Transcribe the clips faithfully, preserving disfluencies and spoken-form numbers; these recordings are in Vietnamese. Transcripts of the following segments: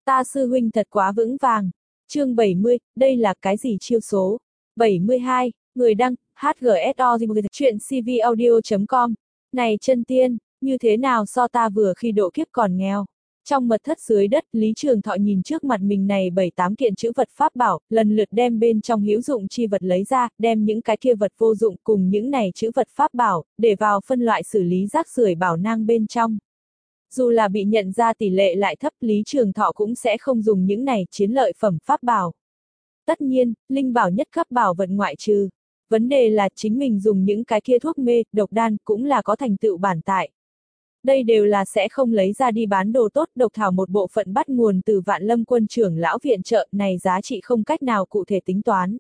Ta sư huynh thật quá vững vàng. Chương bảy mươi, đây là cái gì chiêu số? bảy mươi hai, người đăng, hát giê ét o chuyện cvaudio chấm com. Này chân tiên, như thế nào so ta vừa khi độ kiếp còn nghèo? Trong mật thất dưới đất, Lý Trường Thọ nhìn trước mặt mình này bảy tám kiện chữ vật pháp bảo, lần lượt đem bên trong hữu dụng chi vật lấy ra, đem những cái kia vật vô dụng cùng những này chữ vật pháp bảo, để vào phân loại xử lý rác rưởi bảo nang bên trong. Dù là bị nhận ra tỷ lệ lại thấp, Lý Trường Thọ cũng sẽ không dùng những này chiến lợi phẩm pháp bảo. Tất nhiên, linh bảo nhất cấp bảo vật ngoại trừ. Vấn đề là chính mình dùng những cái kia thuốc mê, độc đan cũng là có thành tựu bản tại. Đây đều là sẽ không lấy ra đi bán đồ tốt, độc thảo một bộ phận bắt nguồn từ Vạn Lâm Quân trưởng lão viện trợ, này giá trị không cách nào cụ thể tính toán.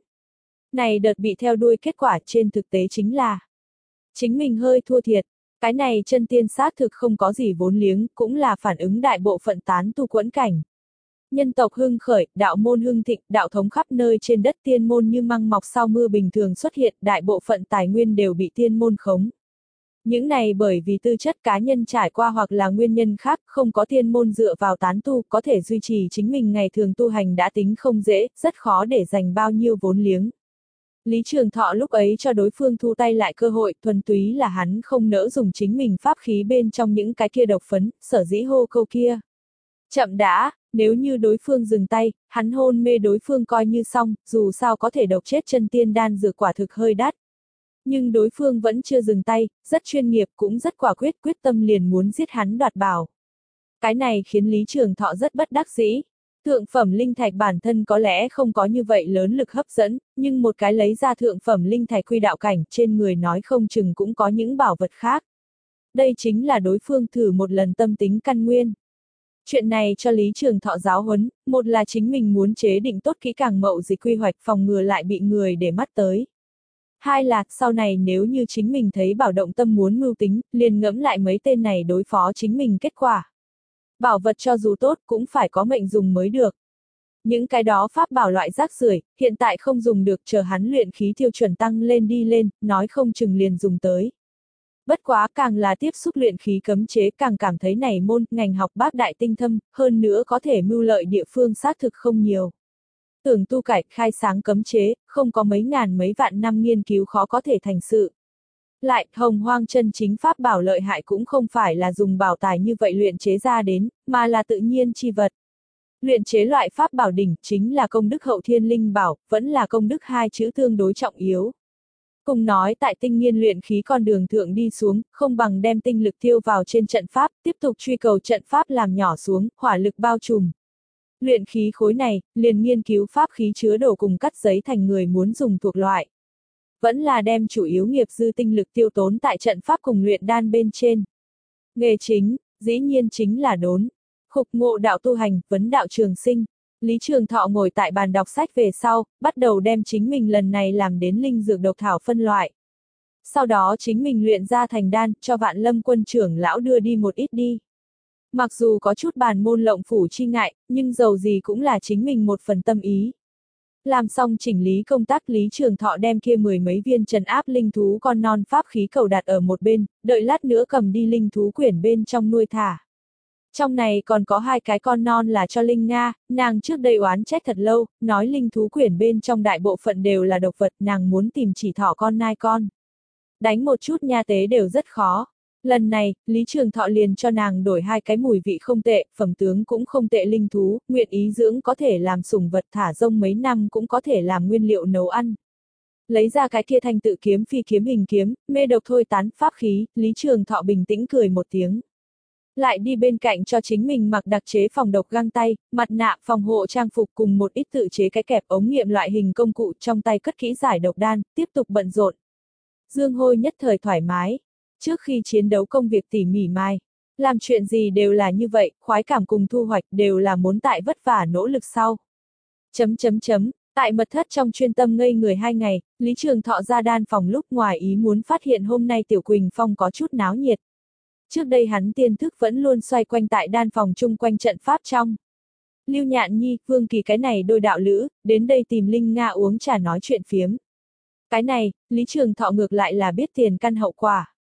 Này đợt bị theo đuôi kết quả trên thực tế chính là chính mình hơi thua thiệt. Cái này chân tiên xác thực không có gì vốn liếng, cũng là phản ứng đại bộ phận tán tu quẫn cảnh. Nhân tộc hưng khởi, đạo môn hưng thịnh, đạo thống khắp nơi trên đất tiên môn như măng mọc sau mưa bình thường xuất hiện, đại bộ phận tài nguyên đều bị tiên môn khống. Những này bởi vì tư chất cá nhân trải qua hoặc là nguyên nhân khác, không có tiên môn dựa vào tán tu, có thể duy trì chính mình ngày thường tu hành đã tính không dễ, rất khó để dành bao nhiêu vốn liếng. Lý Trường Thọ lúc ấy cho đối phương thu tay lại cơ hội, thuần túy là hắn không nỡ dùng chính mình pháp khí bên trong những cái kia độc phấn, sở dĩ hô câu kia. Chậm đã, nếu như đối phương dừng tay, hắn hôn mê đối phương coi như xong, dù sao có thể độc chết chân tiên đan dược quả thực hơi đắt. Nhưng đối phương vẫn chưa dừng tay, rất chuyên nghiệp cũng rất quả quyết, quyết tâm liền muốn giết hắn đoạt bảo. Cái này khiến Lý Trường Thọ rất bất đắc dĩ. Thượng phẩm linh thạch bản thân có lẽ không có như vậy lớn lực hấp dẫn, nhưng một cái lấy ra thượng phẩm linh thạch quy đạo cảnh trên người nói không chừng cũng có những bảo vật khác. Đây chính là đối phương thử một lần tâm tính căn nguyên. Chuyện này cho Lý Trường Thọ giáo huấn, một là chính mình muốn chế định tốt kỹ càng mậu dịch quy hoạch phòng ngừa lại bị người để mắt tới. Hai là, sau này nếu như chính mình thấy bảo động tâm muốn mưu tính, liền ngẫm lại mấy tên này đối phó chính mình kết quả. Bảo vật cho dù tốt cũng phải có mệnh dùng mới được. Những cái đó pháp bảo loại rác rưởi, hiện tại không dùng được, chờ hắn luyện khí tiêu chuẩn tăng lên đi lên, nói không chừng liền dùng tới. Bất quá càng là tiếp xúc luyện khí cấm chế càng cảm thấy này môn, ngành học bác đại tinh thâm, hơn nữa có thể mưu lợi địa phương xác thực không nhiều. Tưởng tu cải, khai sáng cấm chế, không có mấy ngàn mấy vạn năm nghiên cứu khó có thể thành sự. Lại, hồng hoang chân chính pháp bảo lợi hại cũng không phải là dùng bảo tài như vậy luyện chế ra đến, mà là tự nhiên chi vật. Luyện chế loại pháp bảo đỉnh chính là công đức hậu thiên linh bảo, vẫn là công đức hai chữ tương đối trọng yếu. Cùng nói tại tinh nghiên luyện khí con đường thượng đi xuống, không bằng đem tinh lực tiêu vào trên trận pháp, tiếp tục truy cầu trận pháp làm nhỏ xuống, hỏa lực bao trùm. Luyện khí khối này, liền nghiên cứu pháp khí chứa đồ cùng cắt giấy thành người muốn dùng thuộc loại. Vẫn là đem chủ yếu nghiệp dư tinh lực tiêu tốn tại trận pháp cùng luyện đan bên trên. Nghề chính, dĩ nhiên chính là đốn. Khục ngộ đạo tu hành, vấn đạo trường sinh. Lý Trường Thọ ngồi tại bàn đọc sách về sau, bắt đầu đem chính mình lần này làm đến linh dược độc thảo phân loại. Sau đó chính mình luyện ra thành đan, cho Vạn Lâm Quân trưởng lão đưa đi một ít đi. Mặc dù có chút bàn môn lộng phủ chi ngại, nhưng dầu gì cũng là chính mình một phần tâm ý. Làm xong chỉnh lý công tác, Lý Trường Thọ đem kia mười mấy viên trấn áp linh thú con non pháp khí cầu đặt ở một bên, đợi lát nữa cầm đi linh thú quyển bên trong nuôi thả. Trong này còn có hai cái con non là cho Linh Nga, nàng trước đây oán trách thật lâu, nói linh thú quyển bên trong đại bộ phận đều là độc vật, nàng muốn tìm chỉ thỏ con nai con. Đánh một chút nha tế đều rất khó. Lần này, Lý Trường Thọ liền cho nàng đổi hai cái mùi vị không tệ, phẩm tướng cũng không tệ linh thú, nguyện ý dưỡng có thể làm sủng vật thả rông mấy năm cũng có thể làm nguyên liệu nấu ăn. Lấy ra cái kia thanh tự kiếm phi kiếm hình kiếm, mê độc thôi tán pháp khí, Lý Trường Thọ bình tĩnh cười một tiếng. Lại đi bên cạnh cho chính mình mặc đặc chế phòng độc găng tay, mặt nạ, phòng hộ trang phục cùng một ít tự chế cái kẹp ống nghiệm loại hình công cụ trong tay cất kỹ giải độc đan, tiếp tục bận rộn. Dương Hôi nhất thời thoải mái. Trước khi chiến đấu công việc tỉ mỉ mai, làm chuyện gì đều là như vậy, khoái cảm cùng thu hoạch đều là muốn tại vất vả nỗ lực sau. Chấm chấm chấm, tại mật thất trong chuyên tâm ngây người hai ngày, Lý Trường Thọ ra đan phòng lúc ngoài ý muốn phát hiện hôm nay Tiểu Quỳnh Phong có chút náo nhiệt. Trước đây hắn tiên thức vẫn luôn xoay quanh tại đan phòng chung quanh trận pháp trong. Lưu Nhạn Nhi, Vương Kỳ cái này đôi đạo lữ, đến đây tìm Linh Nga uống trà nói chuyện phiếm. Cái này, Lý Trường Thọ ngược lại là biết tiền căn hậu quả.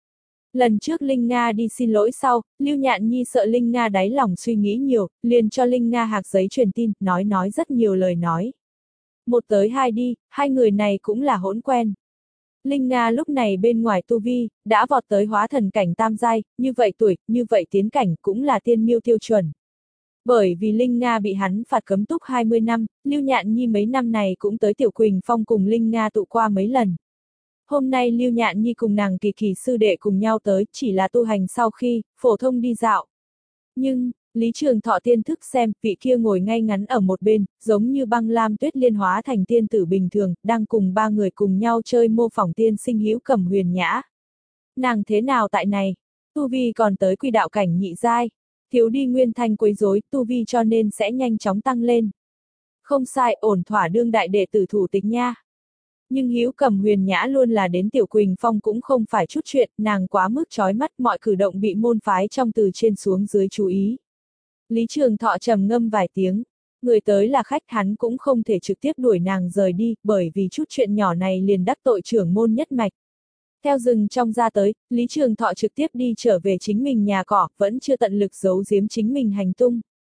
Lần trước Linh Nga đi xin lỗi sau, Lưu Nhạn Nhi sợ Linh Nga đáy lòng suy nghĩ nhiều, liền cho Linh Nga hạc giấy truyền tin, nói nói rất nhiều lời nói. Một tới hai đi, hai người này cũng là hỗn quen. Linh Nga lúc này bên ngoài tu vi, đã vọt tới hóa thần cảnh tam giai, như vậy tuổi, như vậy tiến cảnh cũng là tiên miêu tiêu chuẩn. Bởi vì Linh Nga bị hắn phạt cấm túc hai mươi năm, Lưu Nhạn Nhi mấy năm này cũng tới Tiểu Quỳnh Phong cùng Linh Nga tụ qua mấy lần. Hôm nay Lưu Nhạn Nhi cùng nàng kỳ kỳ sư đệ cùng nhau tới, chỉ là tu hành sau khi, phổ thông đi dạo. Nhưng, Lý Trường Thọ tiên thức xem, vị kia ngồi ngay ngắn ở một bên, giống như băng lam tuyết liên hóa thành tiên tử bình thường, đang cùng ba người cùng nhau chơi mô phỏng tiên sinh Hữu Cầm Huyền Nhã. Nàng thế nào tại này? Tu vi còn tới quy đạo cảnh nhị giai, thiếu đi nguyên thanh quấy rối, tu vi cho nên sẽ nhanh chóng tăng lên. Không sai, ổn thỏa đương đại đệ tử thủ tịch nha. Nhưng Hữu Cầm Huyền Nhã luôn là đến Tiểu Quỳnh Phong cũng không phải chút chuyện, nàng quá mức chói mắt, mọi cử động bị môn phái trong từ trên xuống dưới chú ý. Lý Trường Thọ trầm ngâm vài tiếng, người tới là khách, hắn cũng không thể trực tiếp đuổi nàng rời đi, bởi vì chút chuyện nhỏ này liền đắc tội trưởng môn nhất mạch. Theo rừng trong ra tới, Lý Trường Thọ trực tiếp đi trở về chính mình nhà cỏ, vẫn chưa tận lực giấu giếm chính mình hành tung.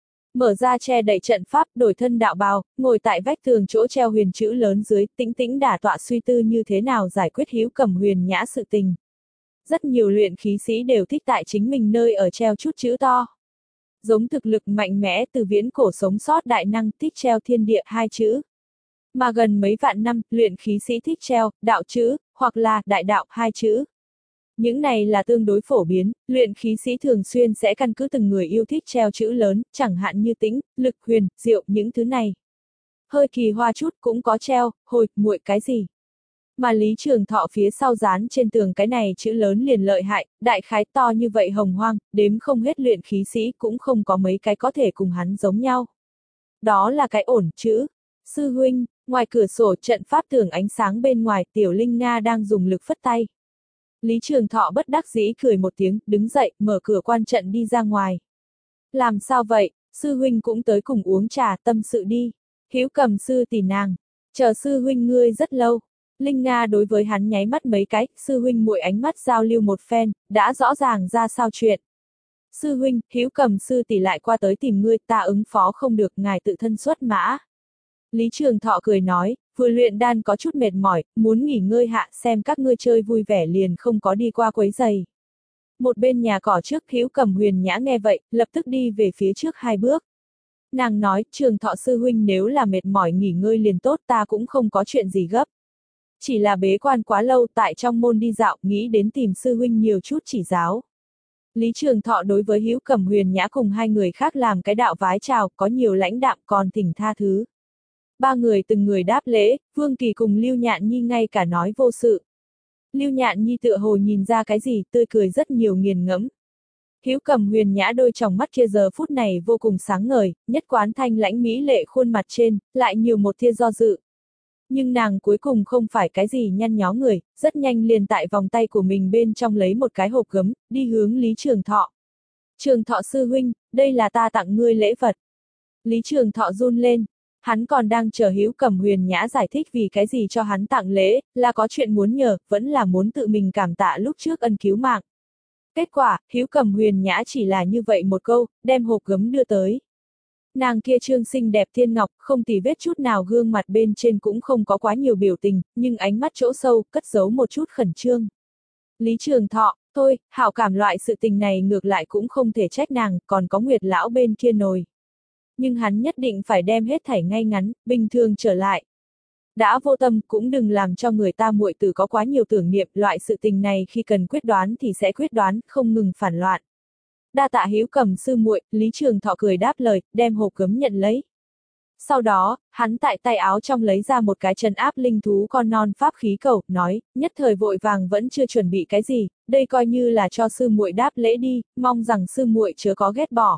Mở ra che đậy trận pháp, đổi thân đạo bào, ngồi tại vách tường chỗ treo huyền chữ lớn dưới, tĩnh tĩnh đả tọa suy tư như thế nào giải quyết Hữu Cầm Huyền Nhã sự tình. Rất nhiều luyện khí sĩ đều thích tại chính mình nơi ở treo chút chữ to. Giống thực lực mạnh mẽ từ viễn cổ sống sót đại năng thích treo thiên địa hai chữ. Mà gần mấy vạn năm, luyện khí sĩ thích treo, đạo chữ, hoặc là đại đạo hai chữ. Những này là tương đối phổ biến, luyện khí sĩ thường xuyên sẽ căn cứ từng người yêu thích treo chữ lớn, chẳng hạn như tĩnh, lực, huyền, diệu, những thứ này. Hơi kỳ hoa chút cũng có treo, hồi, muội cái gì. Mà Lý Trường Thọ phía sau dán trên tường cái này chữ lớn liền lợi hại, đại khái to như vậy hồng hoang, đếm không hết luyện khí sĩ cũng không có mấy cái có thể cùng hắn giống nhau. Đó là cái ổn chữ. Sư huynh, ngoài cửa sổ trận pháp tường ánh sáng bên ngoài, Tiểu Linh Nga đang dùng lực phất tay. Lý Trường Thọ bất đắc dĩ cười một tiếng, đứng dậy, mở cửa quan trận đi ra ngoài. Làm sao vậy, sư huynh cũng tới cùng uống trà, tâm sự đi. Hữu Cầm sư tỷ nàng, chờ sư huynh ngươi rất lâu. Linh Nga đối với hắn nháy mắt mấy cái, sư huynh muội ánh mắt giao lưu một phen, đã rõ ràng ra sao chuyện. Sư huynh, Hữu Cầm sư tỷ lại qua tới tìm ngươi, ta ứng phó không được, ngài tự thân xuất mã. Lý Trường Thọ cười nói, vừa luyện đan có chút mệt mỏi, muốn nghỉ ngơi hạ, xem các ngươi chơi vui vẻ liền không có đi qua quấy giày. Một bên nhà cỏ trước, Hữu Cầm Huyền Nhã nghe vậy, lập tức đi về phía trước hai bước. Nàng nói, Trường Thọ sư huynh nếu là mệt mỏi nghỉ ngơi liền tốt, ta cũng không có chuyện gì gấp. Chỉ là bế quan quá lâu, tại trong môn đi dạo, nghĩ đến tìm sư huynh nhiều chút chỉ giáo. Lý Trường Thọ đối với Hữu Cầm Huyền Nhã cùng hai người khác làm cái đạo vái chào, có nhiều lãnh đạm còn thỉnh tha thứ. Ba người từng người đáp lễ, Vương Kỳ cùng Lưu Nhạn Nhi ngay cả nói vô sự. Lưu Nhạn Nhi tựa hồ nhìn ra cái gì, tươi cười rất nhiều nghiền ngẫm. Hữu Cầm Huyền Nhã đôi tròng mắt kia giờ phút này vô cùng sáng ngời, nhất quán thanh lãnh mỹ lệ khuôn mặt trên, lại nhiều một tia do dự. Nhưng nàng cuối cùng không phải cái gì nhăn nhó người, rất nhanh liền tại vòng tay của mình bên trong lấy một cái hộp gấm, đi hướng Lý Trường Thọ. Trường Thọ sư huynh, đây là ta tặng ngươi lễ vật. Lý Trường Thọ run lên, hắn còn đang chờ Hữu Cầm Huyền Nhã giải thích vì cái gì cho hắn tặng lễ, là có chuyện muốn nhờ, vẫn là muốn tự mình cảm tạ lúc trước ân cứu mạng. Kết quả, Hữu Cầm Huyền Nhã chỉ là như vậy một câu, đem hộp gấm đưa tới. Nàng kia trương xinh đẹp thiên ngọc, không tì vết chút nào, gương mặt bên trên cũng không có quá nhiều biểu tình, nhưng ánh mắt chỗ sâu, cất giấu một chút khẩn trương. Lý Trường Thọ, thôi, hảo cảm loại sự tình này ngược lại cũng không thể trách nàng, còn có Nguyệt lão bên kia nồi. Nhưng hắn nhất định phải đem hết thảy ngay ngắn, bình thường trở lại. Đã vô tâm, cũng đừng làm cho người ta muội tử có quá nhiều tưởng niệm, loại sự tình này khi cần quyết đoán thì sẽ quyết đoán, không ngừng phản loạn. Đa tạ Hữu Cầm sư muội, Lý Trường Thọ cười đáp lời, đem hộp gấm nhận lấy. Sau đó, hắn tại tay áo trong lấy ra một cái trấn áp linh thú con non pháp khí cầu, nói, nhất thời vội vàng vẫn chưa chuẩn bị cái gì, đây coi như là cho sư muội đáp lễ đi, mong rằng sư muội chớ có ghét bỏ.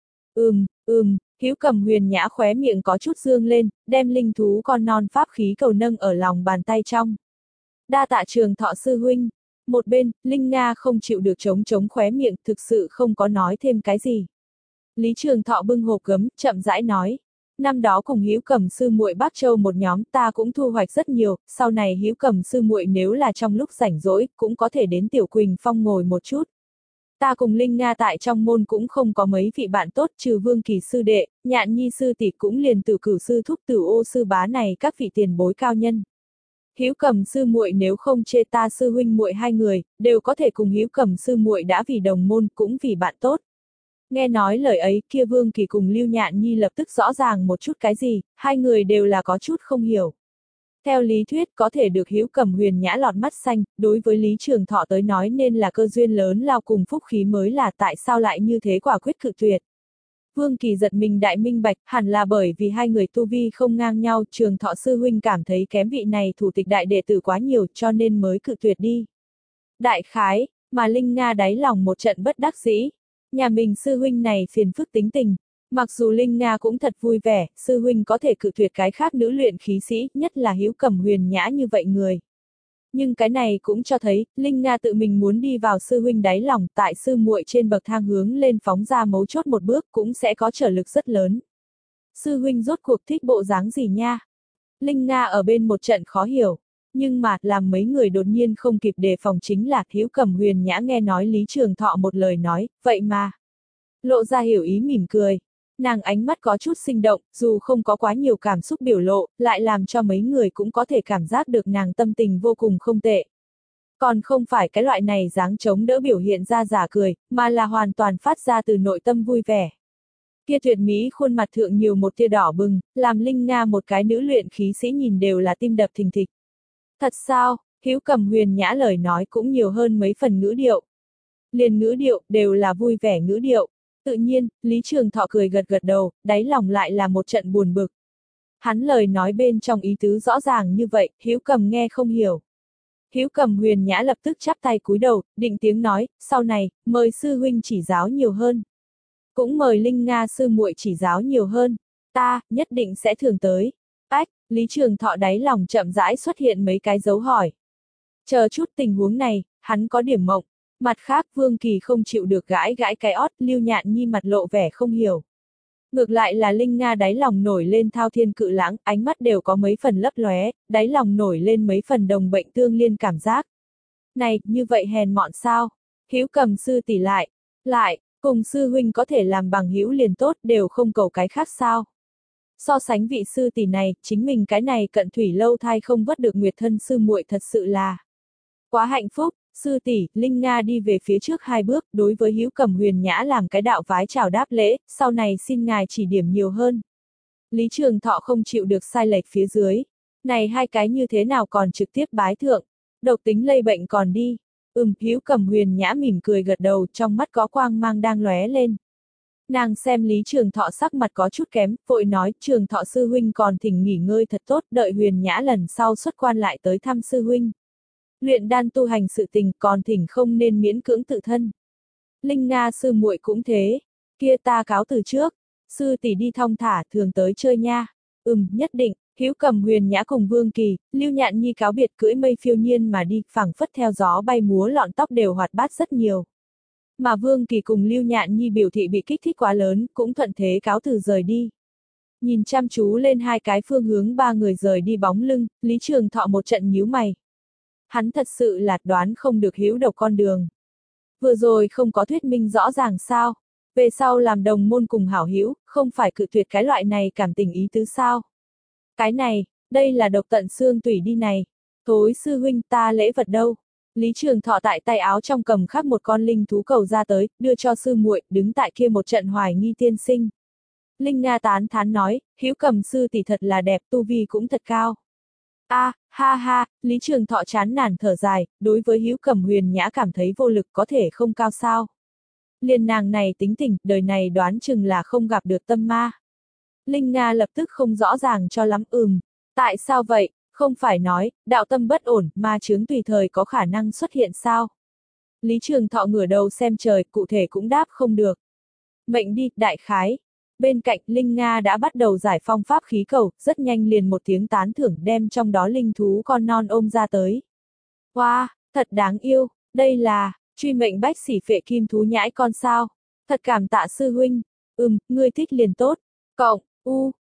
Ừm, ừm, Hữu Cầm Huyền Nhã khóe miệng có chút dương lên, đem linh thú con non pháp khí cầu nâng ở lòng bàn tay trong. Đa tạ Trường Thọ sư huynh. Một bên, Linh Nga không chịu được chống chống khóe miệng, thực sự không có nói thêm cái gì. Lý Trường Thọ bưng hộp gấm, chậm rãi nói. Năm đó cùng Hữu Cầm sư muội Bắc Châu một nhóm ta cũng thu hoạch rất nhiều, sau này Hữu Cầm sư muội nếu là trong lúc rảnh rỗi, cũng có thể đến Tiểu Quỳnh Phong ngồi một chút. Ta cùng Linh Nga tại trong môn cũng không có mấy vị bạn tốt trừ Vương Kỳ sư đệ, Nhạn Nhi sư tỷ cũng liền Tử Cửu sư thúc Tử Ô sư bá này các vị tiền bối cao nhân. Hữu Cầm sư muội nếu không chê ta sư huynh muội hai người, đều có thể cùng Hữu Cầm sư muội đã vì đồng môn cũng vì bạn tốt. Nghe nói lời ấy kia Vương Kỳ cùng Lưu Nhạn Nhi lập tức rõ ràng một chút cái gì, hai người đều là có chút không hiểu. Theo lý thuyết có thể được Hữu Cầm huyền nhã lọt mắt xanh, đối với Lý Trường Thọ tới nói nên là cơ duyên lớn lao cùng phúc khí mới là tại sao lại như thế quả quyết cự tuyệt. Vương Kỳ giật mình đại minh bạch, hẳn là bởi vì hai người tu vi không ngang nhau, Trường Thọ sư huynh cảm thấy kém vị này thủ tịch đại đệ tử quá nhiều cho nên mới cự tuyệt đi. Đại khái, mà Linh Nga đáy lòng một trận bất đắc dĩ. Nhà mình sư huynh này phiền phức tính tình. Mặc dù Linh Nga cũng thật vui vẻ, sư huynh có thể cự tuyệt cái khác nữ luyện khí sĩ, nhất là Hữu Cầm huyền nhã như vậy người. Nhưng cái này cũng cho thấy, Linh Nga tự mình muốn đi vào sư huynh đáy lòng, tại sư muội trên bậc thang hướng lên phóng ra mấu chốt một bước cũng sẽ có trở lực rất lớn. Sư huynh rốt cuộc thích bộ dáng gì nha? Linh Nga ở bên một trận khó hiểu. Nhưng mà, làm mấy người đột nhiên không kịp đề phòng chính là Hữu Cầm huyền nhã nghe nói Lý Trường Thọ một lời nói, vậy mà. Lộ ra hiểu ý mỉm cười. Nàng ánh mắt có chút sinh động, dù không có quá nhiều cảm xúc biểu lộ, lại làm cho mấy người cũng có thể cảm giác được nàng tâm tình vô cùng không tệ. Còn không phải cái loại này dáng chống đỡ biểu hiện ra giả cười, mà là hoàn toàn phát ra từ nội tâm vui vẻ. Kia tuyệt mỹ khuôn mặt thượng nhiều một tia đỏ bừng, làm Linh Nga một cái nữ luyện khí sĩ nhìn đều là tim đập thình thịch. Thật sao, Hữu Cầm huyền nhã lời nói cũng nhiều hơn mấy phần ngữ điệu. Liền ngữ điệu, đều là vui vẻ ngữ điệu. Tự nhiên, Lý Trường Thọ cười gật gật đầu, đáy lòng lại là một trận buồn bực. Hắn lời nói bên trong ý tứ rõ ràng như vậy, Hữu Cầm nghe không hiểu. Hữu Cầm huyền nhã lập tức chắp tay cúi đầu, định tiếng nói, sau này, mời sư huynh chỉ giáo nhiều hơn. Cũng mời Linh Nga sư muội chỉ giáo nhiều hơn. Ta, nhất định sẽ thường tới. Ách, Lý Trường Thọ đáy lòng chậm rãi xuất hiện mấy cái dấu hỏi. Chờ chút tình huống này, hắn có điểm mộng. Mặt khác Vương Kỳ không chịu được gãi gãi cái ót, Lưu Nhạn Nhi mặt lộ vẻ không hiểu. Ngược lại là Linh Nga đáy lòng nổi lên thao thiên cự lãng, ánh mắt đều có mấy phần lấp lóe, đáy lòng nổi lên mấy phần đồng bệnh tương liên cảm giác. Này, như vậy hèn mọn sao? Hữu Cầm sư tỷ lại, lại, cùng sư huynh có thể làm bằng hữu liền tốt, đều không cầu cái khác sao? So sánh vị sư tỷ này, chính mình cái này cận thủy lâu thai không vớt được nguyệt thân sư muội thật sự là quá hạnh phúc. Sư tỷ, Linh Nga đi về phía trước hai bước, đối với Hữu Cầm huyền nhã làm cái đạo vái chào đáp lễ, sau này xin ngài chỉ điểm nhiều hơn. Lý Trường Thọ không chịu được sai lệch phía dưới. Này hai cái như thế nào còn trực tiếp bái thượng, độc tính lây bệnh còn đi. Ừm, Hữu Cầm huyền nhã mỉm cười gật đầu, trong mắt có quang mang đang lóe lên. Nàng xem Lý Trường Thọ sắc mặt có chút kém, vội nói, Trường Thọ sư huynh còn thỉnh nghỉ ngơi thật tốt, đợi huyền nhã lần sau xuất quan lại tới thăm sư huynh. Luyện đan tu hành sự tình còn thỉnh không nên miễn cưỡng tự thân. Linh Nga sư muội cũng thế, kia ta cáo từ trước, sư tỷ đi thong thả thường tới chơi nha. Ừm, nhất định. Hữu Cầm huyền nhã cùng Vương Kỳ, Lưu Nhạn Nhi cáo biệt cưỡi mây phiêu nhiên mà đi, phẳng phất theo gió bay múa lọn tóc đều hoạt bát rất nhiều. Mà Vương Kỳ cùng Lưu Nhạn Nhi biểu thị bị kích thích quá lớn, cũng thuận thế cáo từ rời đi. Nhìn chăm chú lên hai cái phương hướng ba người rời đi bóng lưng, Lý Trường Thọ một trận nhíu mày. Hắn thật sự là đoán không được Hữu độc con đường. Vừa rồi không có thuyết minh rõ ràng sao? Về sau làm đồng môn cùng hảo hữu, không phải cự tuyệt cái loại này cảm tình ý tứ sao? Cái này, đây là độc tận xương tủy đi này. Thối sư huynh ta lễ vật đâu? Lý Trường Thọ tại tay áo trong cầm khắc một con linh thú cầu ra tới, đưa cho sư muội, đứng tại kia một trận hoài nghi tiên sinh. Linh Nga tán thán nói, Hữu Cầm sư tỷ thật là đẹp, tu vi cũng thật cao. A, à, ha ha, Lý Trường Thọ chán nản thở dài, đối với Hữu Cầm huyền nhã cảm thấy vô lực có thể không cao sao. Liền nàng này tính tình, đời này đoán chừng là không gặp được tâm ma. Linh Nga lập tức không rõ ràng cho lắm ừm. Tại sao vậy, không phải nói, đạo tâm bất ổn, ma chướng tùy thời có khả năng xuất hiện sao? Lý Trường Thọ ngửa đầu xem trời, cụ thể cũng đáp không được. Mệnh đi, đại khái. Bên cạnh, Linh Nga đã bắt đầu giải phong pháp khí cầu, rất nhanh liền một tiếng tán thưởng đem trong đó linh thú con non ôm ra tới. Wow, thật đáng yêu, đây là, truy mệnh bách xỉ phệ kim thú nhãi con sao. Thật cảm tạ sư huynh, ừm, ngươi thích liền tốt. Cộng, u,